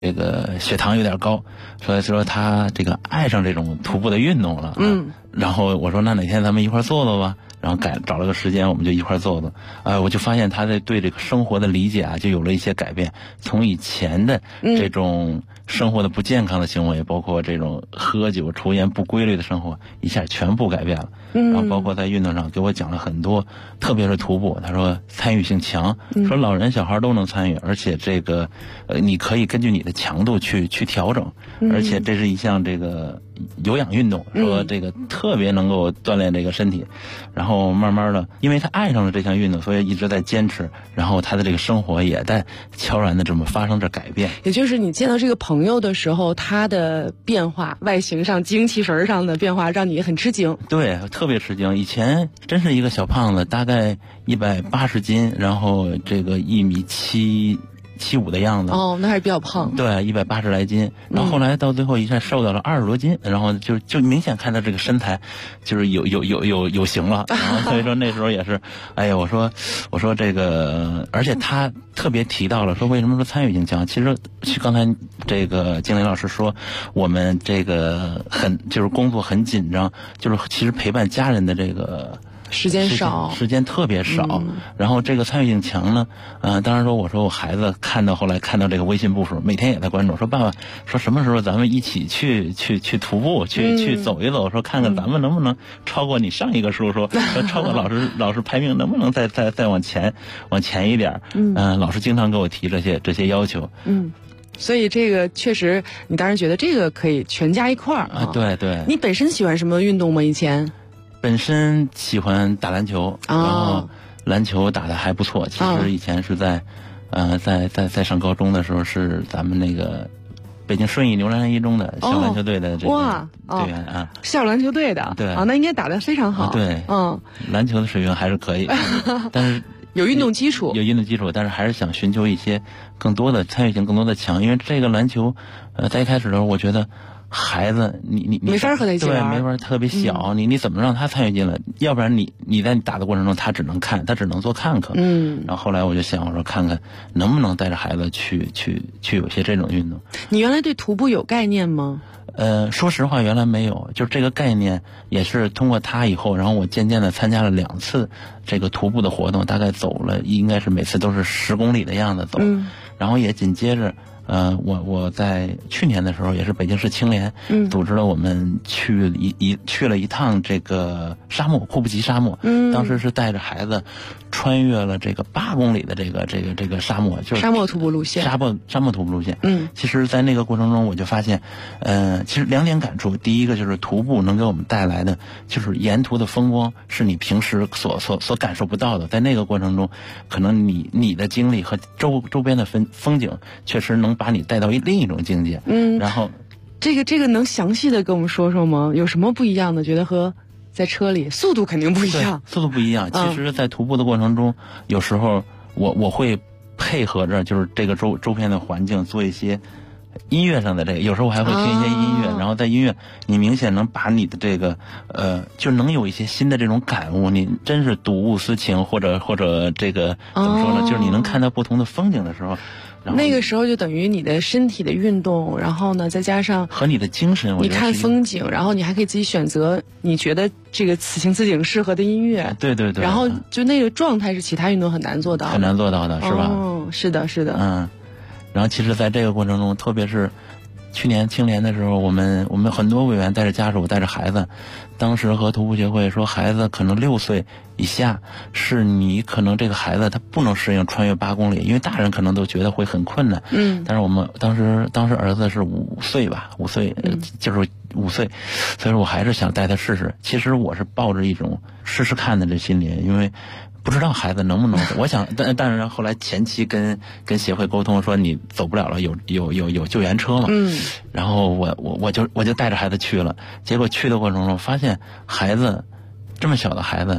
这个血糖有点高，所以说他这个爱上这种徒步的运动了。然后我说那哪天咱们一块做做吧。然后找了个时间，我们就一块做做。我就发现他对这个生活的理解啊，就有了一些改变。从以前的这种生活的不健康的行为，包括这种喝酒、抽烟不规律的生活，一下全部改变了。然后包括在运动上给我讲了很多，特别是徒步，他说参与性强，说老人小孩都能参与，而且这个你可以根据你的强度去调整，而且这是一项这个有氧运动，说这个特别能够锻炼这个身体。然后慢慢的，因为他爱上了这项运动，所以一直在坚持，然后他的这个生活也在悄然的这么发生着改变。 也就是你见到这个朋友的时候，他的变化，外形上、精气神上的变化，让你很吃惊。 对，特别吃惊。以前真是一个小胖子，大概180斤，然后这个1.75米的样子。 那还是比较胖。 对，180来斤。然后后来到最后一下瘦到了20多斤，然后就明显看到这个身材就是有型了。然后所以说那时候也是，哎呀，我说这个，而且他特别提到了说为什么说参与性强。其实刚才这个金玲老师说，我们这个就是工作很紧张，就是其实陪伴家人的这个时间少， 时间特别少。然后这个参与性强呢，当然说我说我孩子后来看到这个微信步数，每天也在关注，说爸爸说什么时候咱们一起去徒步，去走一走，说看看咱们能不能超过你上一个数，说超过老师排名能不能再往前一点。老师经常给我提这些要求。 所以这个确实，你当然觉得这个可以全家一块儿啊。 对对。 你本身喜欢什么运动吗？以前？ 本身喜欢打篮球，然后篮球打得还不错。其实以前是在上高中的时候，是咱们那个北京顺义牛栏一中的校篮球队的这个队员啊。 校篮球队的。 对。 那应该打得非常好。 对。篮球的水平还是可以，但是有运动基础， 但是还是想寻求一些更多的参与性，更多的强。因为这个篮球，在一开始的时候，我觉得孩子你没法和他一起玩， 对，没法，特别小，你怎么让他参与进来？要不然你在打的过程中，他只能看，他只能做看客。然后后来我就想，我说看看能不能带着孩子去有些这种运动。 你原来对徒步有概念吗？ 说实话，原来没有，就这个概念也是通过他以后，然后我渐渐的参加了2次这个徒步的活动，大概走了应该是每次都是10公里的样子走，然后也紧接着。我在去年的时候也是北京市青联组织了我们去了一趟这个沙漠库布齐沙漠，当时是带着孩子穿越了这个8公里的这个沙漠，就是沙漠徒步路线。 沙漠徒步路线。其实在那个过程中我就发现，其实2点感触。第一个就是徒步能给我们带来的就是沿途的风光是你平时所感受不到的，在那个过程中可能你的经历和周边的风景确实能把你带到另一种境界。然后这个能详细的跟我们说说吗？有什么不一样的？觉得和在车里速度肯定不一样。 速度不一样。其实在徒步的过程中，有时候我会配合着就是这个周边的环境做一些音乐上的这个，有时候我还会听一些音乐，然后在音乐你明显能把你的这个就能有一些新的这种感悟。你真是睹物思情，或者这个怎么说呢，就是你能看到不同的风景的时候， 那个时候就等于你的身体的运动，然后呢再加上和你的精神， 你看风景，然后你还可以自己选择你觉得这个此情此景适合的音乐。 对对对。 然后就那个状态是其他运动很难做到的， 很难做到的，是吧？ 是的是的。 然后其实在这个过程中，特别是去年青联的时候，我们很多委员带着家属带着孩子，当时和徒步协会说，孩子可能6岁以下是你可能这个孩子他不能适应穿越8公里，因为大人可能都觉得会很困难。但是我们当时儿子是5岁吧，5岁，就是5岁，所以说我还是想带他试试。其实我是抱着一种试试看的这心理，因为不知道孩子能不能走。我想，但是后来前期跟协会沟通说你走不了了，有救援车嘛。然后我就带着孩子去了，结果去的过程中发现孩子这么小的孩子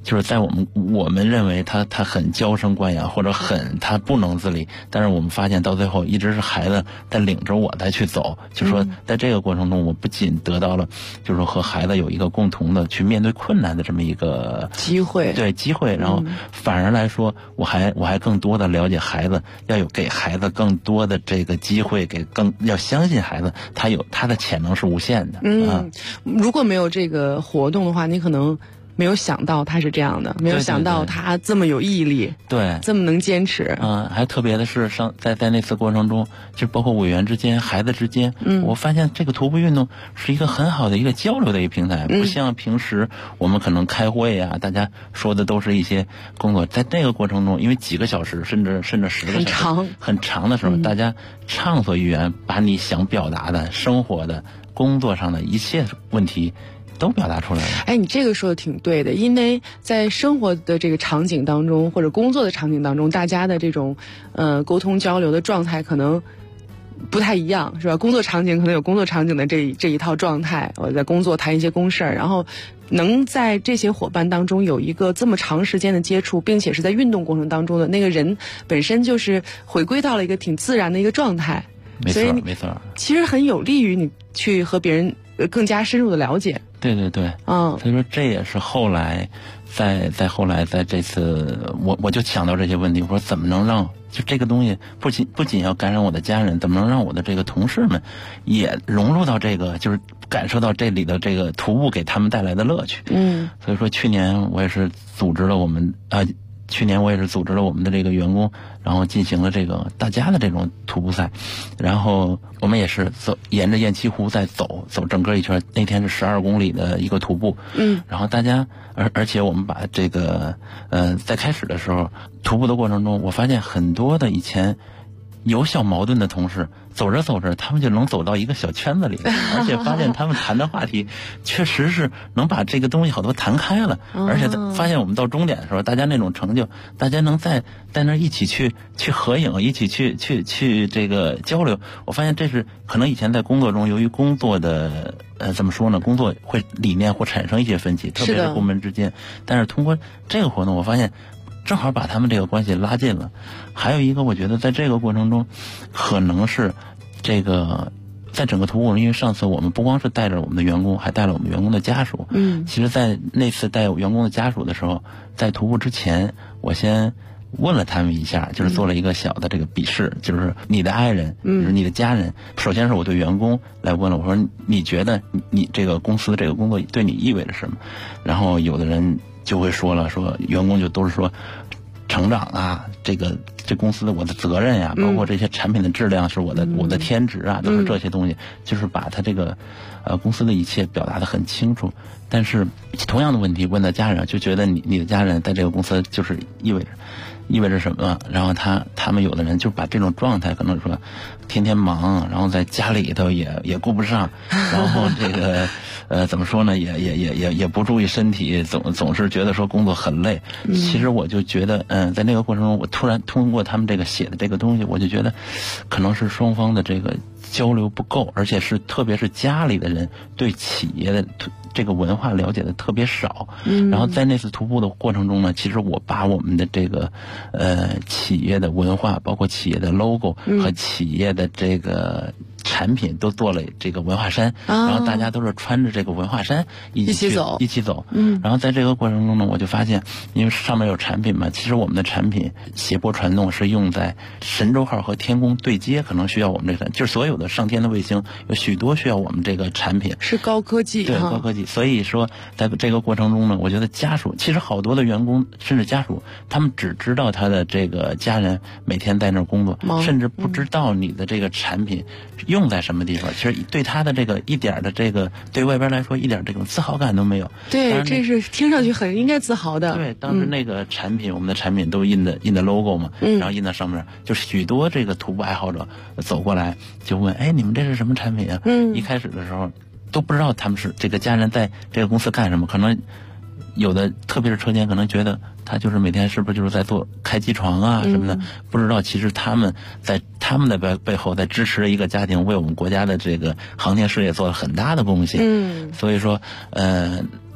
就是在我们认为他很娇生惯养，或者他不能自理，但是我们发现到最后一直是孩子在领着我再去走，就是说在这个过程中，我不仅得到了就是说和孩子有一个共同的去面对困难的这么一个机会，然后反而来说，我还更多的了解孩子，给孩子更多的这个机会，要相信孩子他的潜能是无限的。 如果没有这个活动的话，你可能没有想到他是这样的，没有想到他这么有毅力， 对， 这么能坚持。 还特别的是，在那次过程中，就包括委员之间、孩子之间，我发现这个徒步运动是一个很好的一个交流的一个平台，不像平时我们可能开会啊，大家说的都是一些工作，在那个过程中，因为几个小时甚至10个小时很长的时候，大家畅所欲言，把你想表达的、生活的、工作上的一切问题都表达出来了。 哎，你这个说的挺对的，因为在生活的这个场景当中，或者工作的场景当中，大家的这种沟通交流的状态可能不太一样，是吧？工作场景可能有工作场景的这一套状态，我在工作谈一些公事儿，然后能在这些伙伴当中有一个这么长时间的接触，并且是在运动过程当中的那个人本身就是回归到了一个挺自然的一个状态， 没错， 其实很有利于你去和别人更加深入的了解。 对，所以说这也是后来在这次我就想到这些问题，我说怎么能让就这个东西不仅要感染我的家人，怎么能让我的这个同事们也融入到这个，就是感受到这里的这个徒步给他们带来的乐趣。所以说去年我也是组织了我们的这个员工，然后进行了这个大家的这种徒步赛，然后我们也是沿着雁栖湖再走整个一圈，那天是12公里的一个徒步。然后大家而且我们把这个在开始的时候徒步的过程中，我发现很多的以前有小矛盾的同事，走着走着他们就能走到一个小圈子里，而且发现他们谈的话题确实是能把这个东西好多谈开了，而且发现我们到终点的时候，大家那种成就，大家能在那一起去合影，一起去这个交流。我发现这是可能以前在工作中，由于工作的怎么说呢，工作理念会产生一些分歧，特别是部门之间，但是通过这个活动，我发现正好把他们这个关系拉近了。还有一个，我觉得在这个过程中，可能是这个在整个徒步，因为上次我们不光是带着我们的员工，还带了我们员工的家属。其实在那次带员工的家属的时候，在徒步之前，我先问了他们一下，就是做了一个小的这个笔试，就是你的爱人，就是你的家人。首先是我对员工来问了，我说你觉得你这个公司的这个工作对你意味着什么？然后有的人就会说员工就都是说成长啊，这公司的我的责任呀，包括这些产品的质量是我的天职啊，都是这些东西，就是把他这个公司的一切表达得很清楚。但是同样的问题问到家人，就觉得你的家人在这个公司就是意味着什么？然后他们有的人就把这种状态可能说天天忙，然后在家里头也顾不上，然后这个怎么说呢，也不注意身体，总是觉得说工作很累。其实我就觉得在那个过程中，我突然通过他们这个写的这个东西，我就觉得可能是双方的这个交流不够，而且特别是家里的人对企业的这个文化了解的特别少。然后在那次徒步的过程中呢，其实我把我们的这个企业的文化，包括企业的 logo 和企业的这个产品都做了这个文化衫，然后大家都是穿着这个文化衫一起走。然后在这个过程中呢，我就发现，因为上面有产品嘛，其实我们的产品谐波传动是用在神舟号和天宫对接，可能需要我们这个，就是所有的上天的卫星有许多需要我们这个产品， 是高科技， 对，高科技。所以说在这个过程中呢，我觉得家属其实好多的员工甚至家属，他们只知道他的这个家人每天在那儿工作，甚至不知道你的这个产品用在什么地方。其实对他的这个一点的这个，对外边来说一点这种自豪感都没有。 对，这是听上去很应该自豪的。 对，当时那个产品，我们的产品都印的 logo 嘛，然后印在上面，就是许多这个徒步爱好者走过来就问，哎，你们这是什么产品啊？一开始的时候都不知道他们是这个家人在这个公司干什么，可能有的特别是车间可能觉得他就是每天是不是就是在做开机床啊什么的，不知道其实他们在他们的背后在支持一个家庭，为我们国家的这个航天事业做了很大的贡献。所以说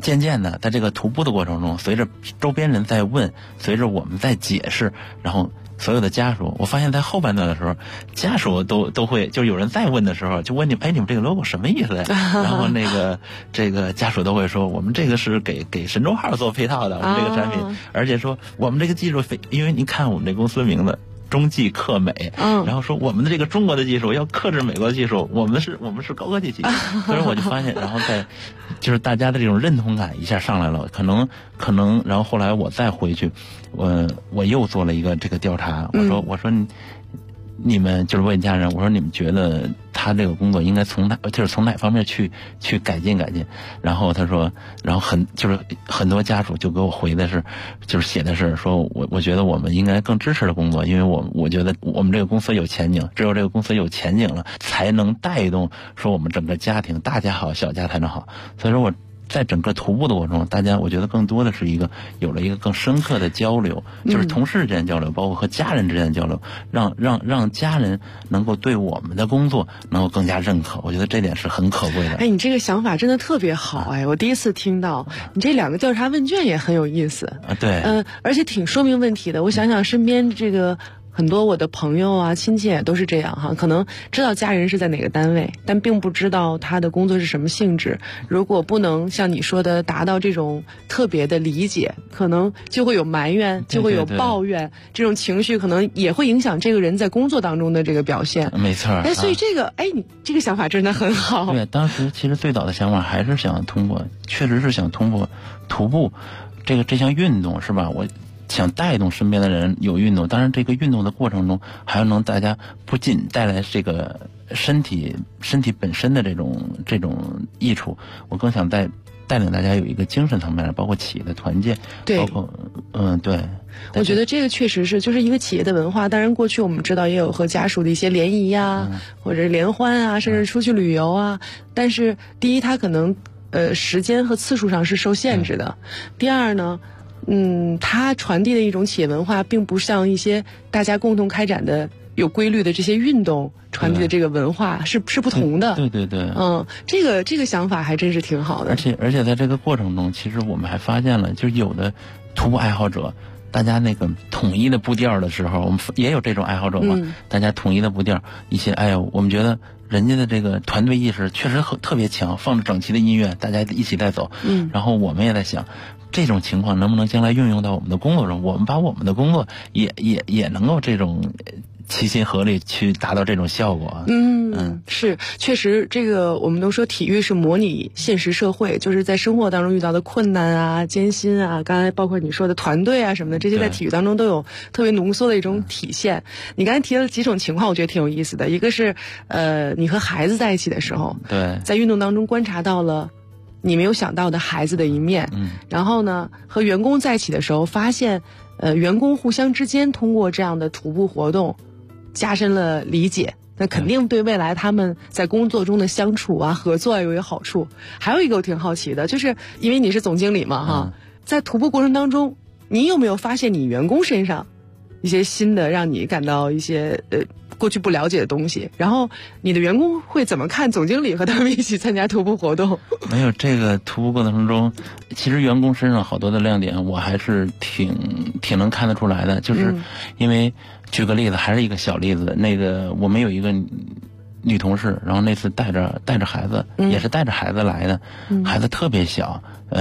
渐渐的，在这个徒步的过程中，随着周边人在问，随着我们在解释，然后所有的家属，我发现在后半段的时候，家属都会，就是有人再问的时候，就问你，哎，你们这个 logo 什么意思呀？然后这个家属都会说，我们这个是给神州号做配套的，我们这个产品，而且说我们这个技术因为您看我们这公司名字。中技克美，然后说我们的这个中国的技术要克制美国的技术，我们是高科技企业，所以我就发现，然后就是大家的这种认同感一下上来了，可能，然后后来我再回去，我又做了一个这个调查，我说你们就是问家人，我说你们觉得他这个工作应该从哪方面去改进，然后他说，然后很多家属就给我回的是，就是写的是说我觉得我们应该更支持的工作，因为我觉得我们这个公司有前景，只有这个公司有前景了，才能带动说我们整个家庭大家好小家才能好，所以说我在整个徒步的过程中，大家我觉得更多的是有了一个更深刻的交流，就是同事之间交流，包括和家人之间交流，让家人能够对我们的工作能够更加认可，我觉得这点是很可贵的。 哎，你这个想法真的特别好，哎，我第一次听到。你这2个调查问卷也很有意思啊，对， 而且挺说明问题的。我想想身边这个。很多我的朋友啊、亲戚也都是这样哈，可能知道家人是在哪个单位，但并不知道他的工作是什么性质。如果不能像你说的达到这种特别的理解，可能就会有埋怨，就会有抱怨，这种情绪可能也会影响这个人在工作当中的这个表现。 没错。 哎，所以你这个想法真的很好。 对，当时其实最早的想法还是确实是想通过徒步这项运动，是吧？我想带动身边的人有运动，当然这个运动的过程中还要能大家不仅带来这个身体本身的这种益处，我更想带领大家有一个精神层面的，包括企业的团建， 对， 包括对。 我觉得这个确实是就是一个企业的文化。当然过去我们知道也有和家属的一些联谊啊，或者联欢啊，甚至出去旅游啊，但是第一它可能时间和次数上是受限制的，第二呢它传递的一种企业文化，并不像一些大家共同开展的有规律的这些运动传递的这个文化是不同的。 对。 这个想法还真是挺好的。 而且在这个过程中，其实我们还发现了，就是有的徒步爱好者，大家那个统一的步调的时候，我们也有这种爱好者嘛，大家统一的步调，一些我们觉得人家的这个团队意识确实特别强，放着整齐的音乐，大家一起在走。然后我们也在想，这种情况能不能将来运用到我们的工作中？我们把我们的工作也能够这种齐心合力去达到这种效果。 是，确实这个我们都说体育是模拟现实社会，就是在生活当中遇到的困难啊、艰辛啊，刚才包括你说的团队啊什么的，这些在体育当中都有特别浓缩的一种体现。你刚才提了几种情况，我觉得挺有意思的。一个是你和孩子在一起的时候， 对， 在运动当中观察到了你没有想到的孩子的一面。然后呢，和员工在一起的时候，发现员工互相之间通过这样的徒步活动加深了理解，那肯定对未来他们在工作中的相处啊、合作有好处。还有一个我挺好奇的，就是因为你是总经理嘛哈，在徒步过程当中，你有没有发现你员工身上一些新的让你感到一些过去不了解的东西？然后你的员工会怎么看总经理和他们一起参加徒步活动？ 没有，这个徒步过程中，其实员工身上好多的亮点，我还是挺能看得出来的。就是因为举个例子，还是一个小例子，那个我们有一个女同事，然后那次带着孩子，也是带着孩子来的，孩子特别小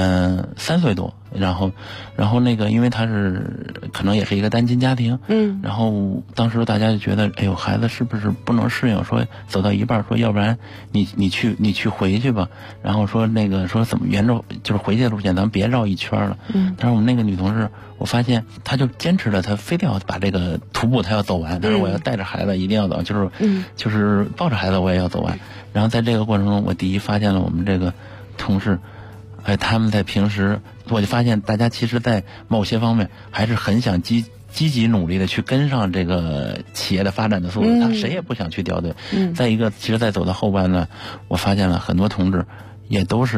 ，3岁多，然后那个因为他是可能也是一个单亲家庭，然后当时大家就觉得，哎呦，孩子是不是不能适应？说走到一半说，要不然你去回去吧。然后说那个说怎么沿着就是回去的路线，咱们别绕一圈了。但是我们那个女同事，我发现她就坚持了，她非得要把这个徒步她要走完。她说我要带着孩子一定要走，就是抱着孩子我也要走完。然后在这个过程中，我第一发现了我们这个同事。他们在平时，我就发现大家其实在某些方面还是很想积极努力的去跟上这个企业的发展的速度，他谁也不想去掉队。再一个，其实在走到后半段，我发现了很多同志也都是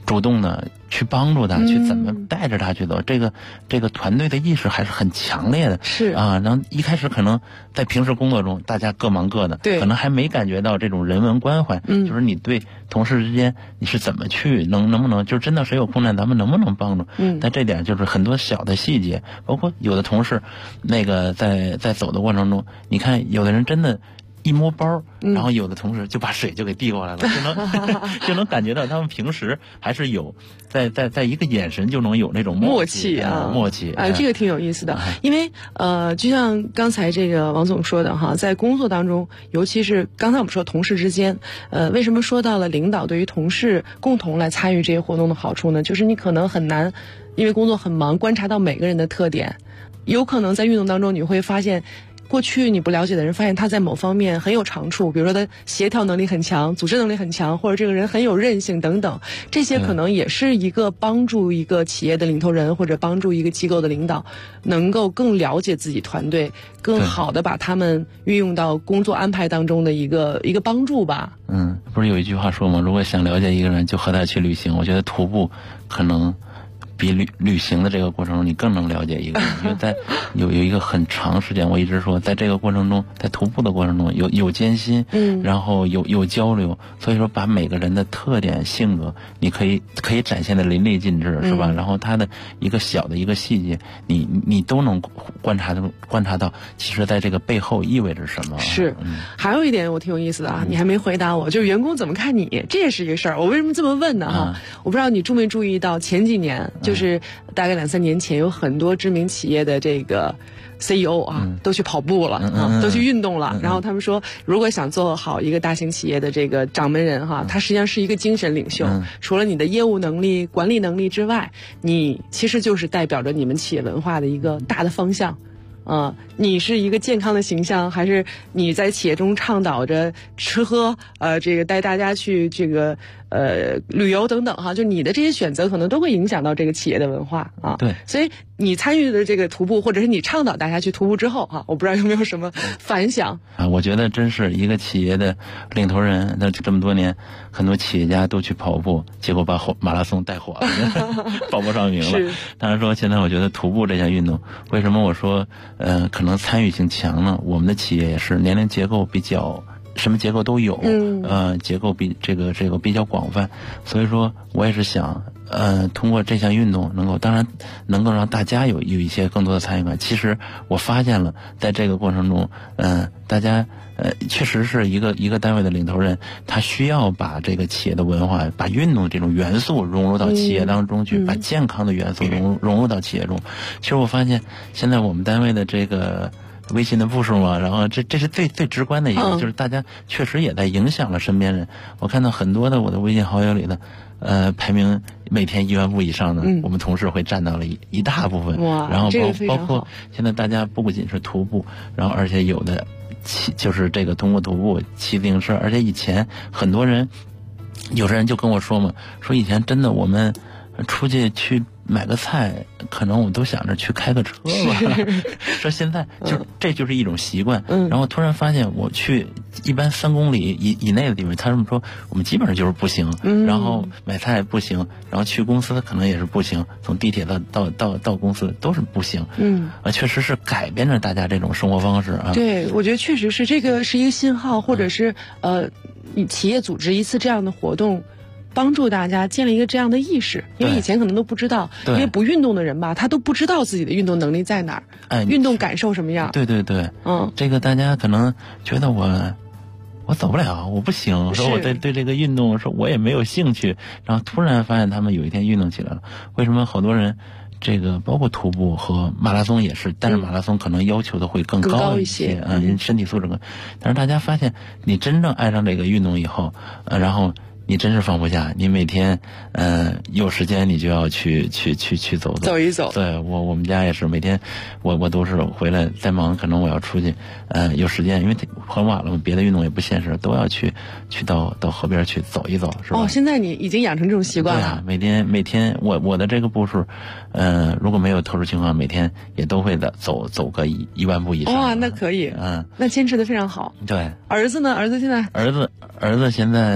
主动的去帮助他，去怎么带着他去走，这个团队的意识还是很强烈的。 是啊，然后一开始可能在平时工作中大家各忙各的， 对， 可能还没感觉到这种人文关怀，就是你对同事之间你是怎么去能不能就真的谁有困难咱们能不能帮助？但这点就是很多小的细节，包括有的同事那个在走的过程中，你看有的人真的一摸包，然后有的同事就把水就给递过来了，就能感觉到他们平时还是有在一个眼神就能有那种默契啊， 这个挺有意思的。因为就像刚才这个王总说的哈，在工作当中，尤其是刚才我们说同事之间，为什么说到了领导对于同事共同来参与这些活动的好处呢？就是你可能很难因为工作很忙观察到每个人的特点，有可能在运动当中你会发现过去你不了解的人发现他在某方面很有长处，比如说他协调能力很强，组织能力很强，或者这个人很有韧性等等，这些可能也是一个帮助一个企业的领头人或者帮助一个机构的领导能够更了解自己团队，更好的把他们运用到工作安排当中的一个帮助吧。 不是有一句话说吗？如果想了解一个人就和他去旅行。我觉得徒步可能比旅行的这个过程中你更能了解一个人，因为在有一个很长时间，我一直说在这个过程中，在徒步的过程中有艰辛，然后有交流，所以说把每个人的特点性格你可以展现的淋漓尽致，是吧？然后他的一个小的一个细节你都能观察到其实在这个背后意味着什么。 是还有一点我挺有意思的啊，你还没回答我，就是员工怎么看你，这也是一个事儿。我为什么这么问呢哈？我不知道你注没注意到前几年就是大概2-3年前，有很多知名企业的这个 CEO 啊，都去跑步了，都去运动了。然后他们说，如果想做好一个大型企业的这个掌门人哈，他实际上是一个精神领袖。除了你的业务能力、管理能力之外，你其实就是代表着你们企业文化的一个大的方向。你是一个健康的形象，还是你在企业中倡导着吃喝，这个带大家去这个旅游等等哈，就你的这些选择可能都会影响到这个企业的文化啊。 对， 所以你参与的这个徒步，或者是你倡导大家去徒步之后哈，我不知道有没有什么反响啊？我觉得真是一个企业的领头人，那这么多年，很多企业家都去跑步，结果把马拉松带火了，报不上名了。当然说，现在我觉得徒步这项运动，为什么我说可能参与性强呢？我们的企业也是年龄结构比较。什么结构都有，结构比这个比较广泛，所以说我也是想，通过这项运动当然能够让大家有一些更多的参与感。其实我发现了，在这个过程中，大家确实是一个单位的领头人，他需要把这个企业的文化，把运动这种元素融入到企业当中去，把健康的元素融入到企业中。其实我发现，现在我们单位的这个微信的步数嘛，然后这是最直观的一个，就是大家确实也在影响了身边人。我看到很多的我的微信好友里的，排名每天1万步以上的，我们同事会占到了一大部分。然后包括现在大家不仅是徒步，然后而且有的就是这个通过徒步骑自行车，而且以前很多人，有的人就跟我说嘛，说以前真的我们出去买个菜，可能我们都想着去开个车吧。说现在这就是一种习惯。然后突然发现，我去一般3公里以内的地方，他这么说，我们基本上就是步行。然后买菜步行，然后去公司可能也是步行，从地铁到公司都是步行。确实是改变着大家这种生活方式啊。 对，我觉得确实是这个是一个信号，或者是企业组织一次这样的活动。帮助大家建立一个这样的意识，因为以前可能都不知道，因为不运动的人吧，他都不知道自己的运动能力在哪儿，运动感受什么样。 对，这个大家可能觉得我走不了，我不行，说我对这个运动说我也没有兴趣，然后突然发现他们有一天运动起来了。为什么好多人这个包括徒步和马拉松也是，但是马拉松可能要求的会更高一些，身体素质更。但是大家发现，你真正爱上这个运动以后，然后你真是放不下，你每天有时间你就要去走一走。对， 我们家也是每天我都是回来再忙，可能我要出去有时间，因为很晚了，别的运动也不现实，都要去到河边去走一走，是吧？ 现在你已经养成这种习惯了。 对啊，每天我的这个步数如果没有特殊情况，每天也都会走个1万步以上。 哇，那可以，那坚持的非常好。 对。 儿子呢？儿子现在儿子现在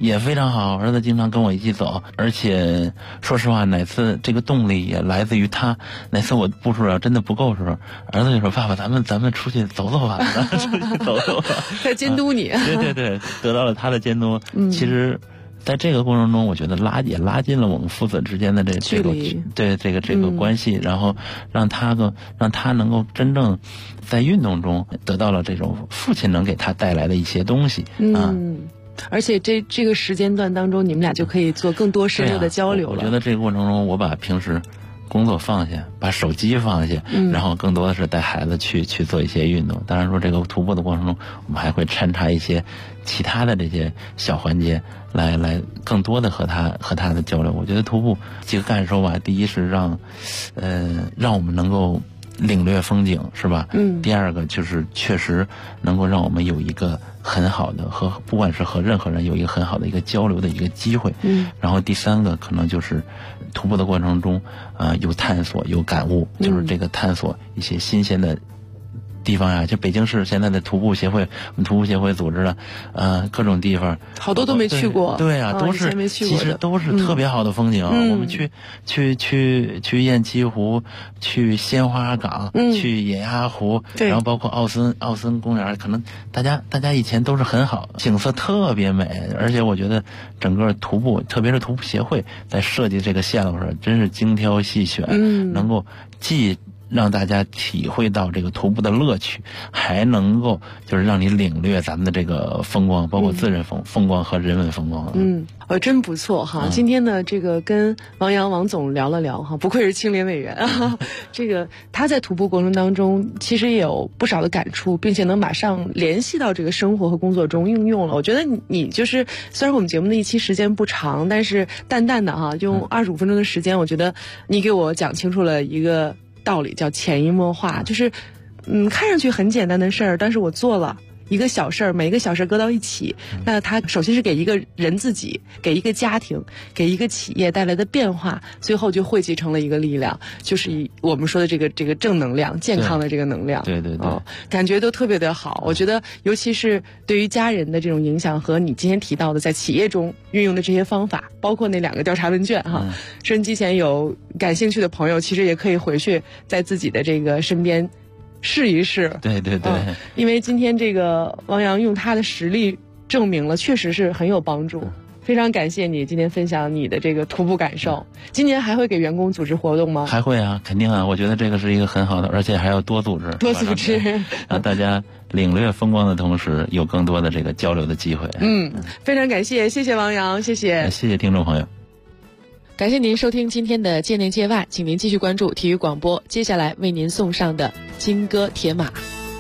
也非常好，儿子经常跟我一起走，而且说实话，哪次这个动力也来自于他。哪次我步数真的不够的时候，儿子就说：“爸爸，咱们出去走走吧，咱们出去走走吧。” 在监督你。 对，得到了他的监督。其实，在这个过程中，我觉得拉近了我们父子之间的这个这个关系，然后让他能够真正在运动中得到了这种父亲能给他带来的一些东西啊。 而且这个时间段当中，你们俩就可以做更多深入的交流了。 我觉得这个过程中，我把平时工作放下，把手机放下，然后更多的是带孩子去做一些运动。当然说这个徒步的过程中，我们还会掺插一些其他的这些小环节，来更多的和他的交流。我觉得徒步几个感受吧，第一是让我们能够领略风景，是吧？第二个就是确实能够让我们有一个很好的不管是和任何人有一个很好的一个交流的一个机会。然后第三个可能就是徒步的过程中，有探索有感悟，就是这个探索一些新鲜的地方呀，就北京市现在的徒步协会，我们徒步协会组织的，各种地方， 好多都没去过。 对啊，都是其实都是特别好的风景。我们去雁栖湖，去鲜花岗，去野鸭湖，然后包括奥森公园，可能大家以前都是很好，景色特别美。而且我觉得整个徒步，特别是徒步协会在设计这个线路上，真是精挑细选，能够既让大家体会到这个徒步的乐趣，还能够就是让你领略咱们的这个风光，包括自然风光和人文风光。 真不错哈。今天呢，这个跟王总聊了聊哈，不愧是青联委员啊。这个他在徒步过程当中，其实也有不少的感触，并且能马上联系到这个生活和工作中应用了。我觉得你就是虽然我们节目的一期时间不长，但是淡淡的哈，用25分钟的时间，我觉得你给我讲清楚了一个道理，叫潜移默化。就是看上去很简单的事儿，但是我做了一个小事儿，每一个小事儿搁到一起，那它首先是给一个人自己，给一个家庭，给一个企业带来的变化，最后就汇集成了一个力量，就是我们说的这个正能量，健康的这个能量。 对， 感觉都特别的好。我觉得尤其是对于家人的这种影响，和你今天提到的在企业中运用的这些方法，包括那2个调查问卷哈，收音机前有感兴趣的朋友，其实也可以回去在自己的这个身边试一试。 对， 因为今天这个王洋用他的实力证明了，确实是很有帮助。非常感谢你今天分享你的这个徒步感受。今年还会给员工组织活动吗？ 还会啊，肯定啊。我觉得这个是一个很好的，而且还要多组织，让大家领略风光的同时，有更多的这个交流的机会。 非常感谢，谢谢王洋，谢谢听众朋友。 感谢您收听今天的界内界外，请您继续关注体育广播，接下来为您送上的金戈铁马。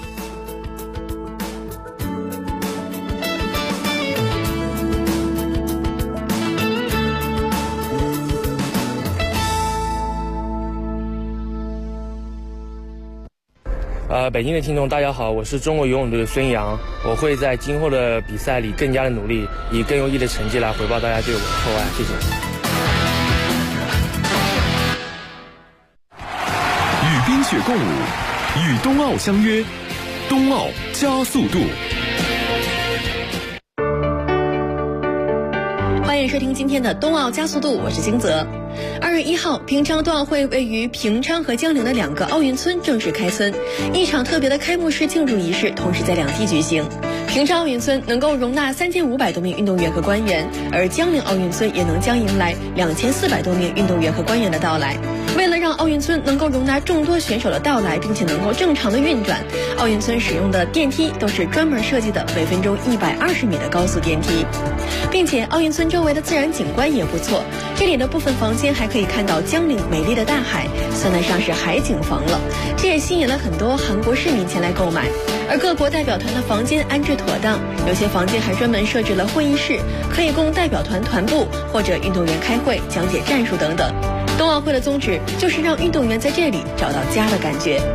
北京的听众大家好，我是中国游泳队的孙杨，我会在今后的比赛里更加的努力，以更优异的成绩来回报大家对我的厚爱，谢谢。 与冰雪共舞，与冬奥相约，冬奥加速度。 欢迎收听今天的冬奥加速度，我是金泽。2月1号，平昌冬奥会位于平昌和江陵的2个奥运村正式开村，一场特别的开幕式庆祝仪式同时在2地举行。平昌奥运村能够容纳3500多名运动员和官员，而江陵奥运村也能将迎来2400多名运动员和官员的到来。为了让奥运村能够容纳众多选手的到来，并且能够正常的运转，奥运村使用的电梯都是专门设计的每分钟120米的高速电梯，并且奥运村周围的自然景观也不错，这里的部分房间还可以看到江陵美丽的大海，算得上是海景房了。这也吸引了很多韩国市民前来购买。而各国代表团的房间安置妥当，有些房间还专门设置了会议室，可以供代表团团部或者运动员开会、讲解战术等等。冬奥会的宗旨就是让运动员在这里找到家的感觉。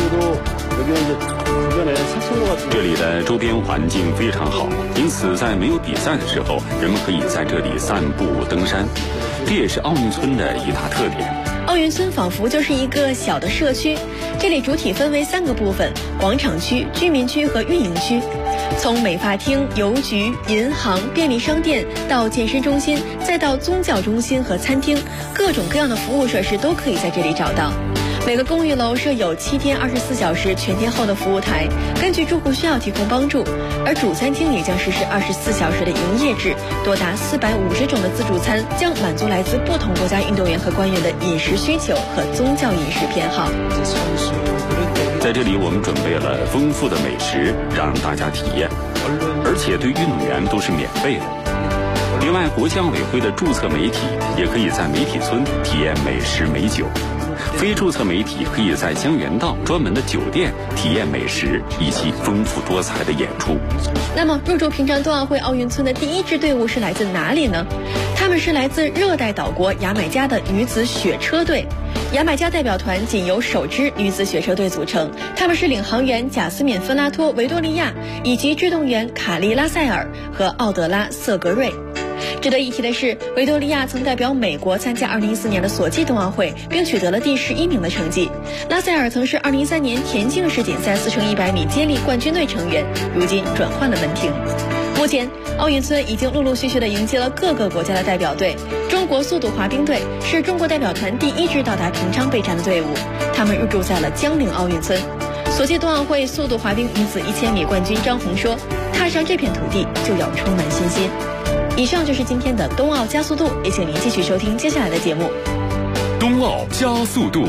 这里的周边环境非常好，因此在没有比赛的时候，人们可以在这里散步、登山，这也是奥运村的一大特点。 奥运村仿佛就是一个小的社区，这里主体分为3个部分：广场区、居民区和运营区。 从美发厅、邮局、银行、便利商店到健身中心，再到宗教中心和餐厅，各种各样的服务设施都可以在这里找到。每个公寓楼设有7天24小时全天候的服务台，根据住户需要提供帮助。而主餐厅也将实施24小时的营业制，多达450种的自助餐将满足来自不同国家运动员和官员的饮食需求和宗教饮食偏好。 在这里，我们准备了丰富的美食让大家体验，而且对运动员都是免费的。另外，国家委会的注册媒体也可以在媒体村体验美食美酒。非注册媒体可以在江原道专门的酒店体验美食以及丰富多彩的演出。 那么，入驻平昌冬奥会奥运村的第一支队伍是来自哪里呢？他们是来自热带岛国牙买加的女子雪车队。牙买加代表团仅由首支女子雪车队组成，他们是领航员贾斯敏·芬拉托·维多利亚以及制动员卡利拉塞尔和奥德拉·瑟格瑞。值得一提的是，维多利亚曾代表美国参加2014年的索契冬奥会，并取得了第11名的成绩。拉塞尔曾是2013年田径世锦赛4×100米接力冠军队成员，如今转换了门庭。目前，奥运村已经陆陆续续地迎接了各个国家的代表队。中国速度滑冰队是中国代表团第一支到达平昌备战的队伍，他们入驻在了江陵奥运村。索契冬奥会速度滑冰女子1000米冠军张红说：“踏上这片土地就要充满信心。”以上就是今天的冬奥加速度，也请您继续收听接下来的节目。 冬奥加速度。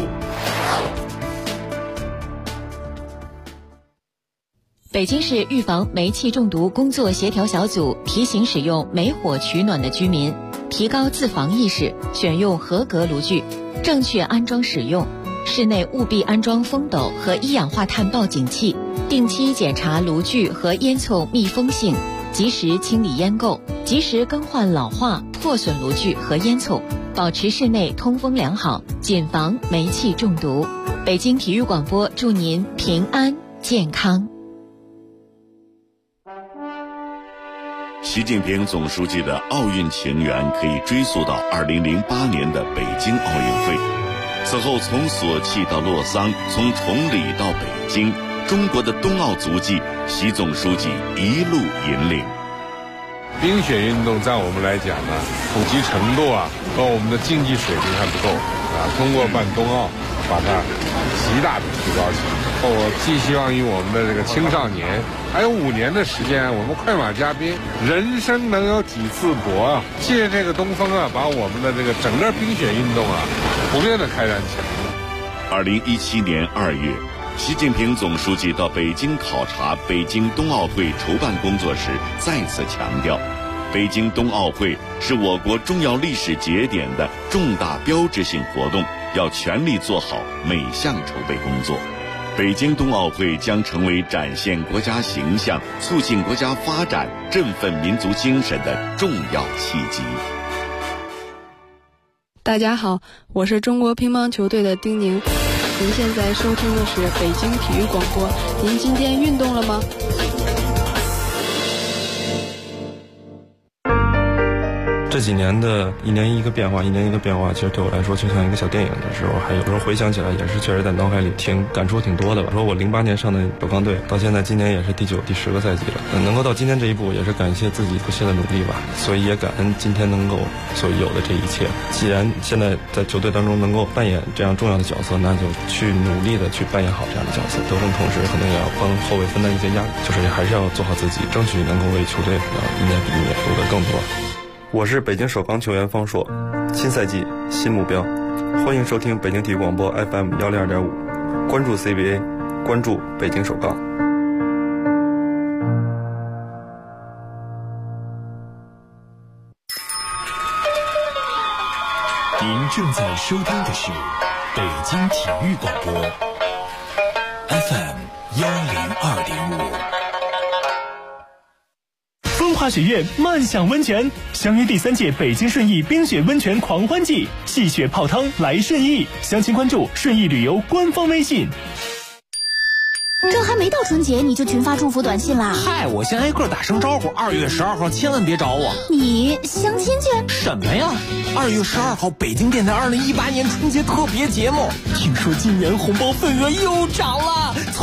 北京市预防煤气中毒工作协调小组提醒使用煤火取暖的居民提高自防意识，选用合格炉具，正确安装使用。室内务必安装风斗和一氧化碳报警器，定期检查炉具和烟囱密封性，及时清理烟垢，及时更换老化、破损炉具和烟囱，保持室内通风良好，谨防煤气中毒。北京体育广播祝您平安健康。 习近平总书记的奥运情缘可以追溯到2008年的北京奥运会。此后，从索契到洛桑，从崇礼到北京，中国的冬奥足迹，习总书记一路引领。 冰雪运动在我们来讲呢，普及程度和我们的竞技水平还不够通过办冬奥，把它极大的提高起来。我寄希望于我们的这个青少年，还有5年的时间，我们快马加鞭，人生能有几次搏借这个东风把我们的这个整个冰雪运动普遍的开展起来。 2017年2月，习近平总书记到北京考察北京冬奥会筹办工作时，再次强调，北京冬奥会是我国重要历史节点的重大标志性活动，要全力做好每项筹备工作。北京冬奥会将成为展现国家形象、促进国家发展、振奋民族精神的重要契机。 大家好，我是中国乒乓球队的丁宁。您现在收听的是北京体育广播。您今天运动了吗？ 这几年的一年一个变化，其实对我来说就像一个小电影的时候，还有时候回想起来也是确实在脑海里感触挺多的吧。说我08年上的首钢队，到现在今年也是第9、第10个赛季了，能够到今天这一步，也是感谢自己不懈的努力吧。所以也感恩今天能够所有的这一切。既然现在在球队当中能够扮演这样重要的角色，那就去努力的去扮演好这样的角色。得分同时可能也要帮后卫分担一些压力，就是还是要做好自己，争取能够为球队一年比一年夺得更多。我是北京首钢球员方硕，新赛季新目标，欢迎收听北京体育广播 FM 102.5，关注 CBA， 关注北京首钢。 您正在收听的是北京体育广播 FM 102.5。 风华雪苑漫享温泉相约第3届北京顺义冰雪温泉狂欢季，戏雪泡汤来顺义，详情关注顺义旅游官方微信。 这还没到春节你就群发祝福短信啦？ 嗨，我先挨个打声招呼，2月12号千万别找我。 你相亲去？ 什么呀？2月12号北京电台2018年春节特别节目， 听说今年红包份额又涨了。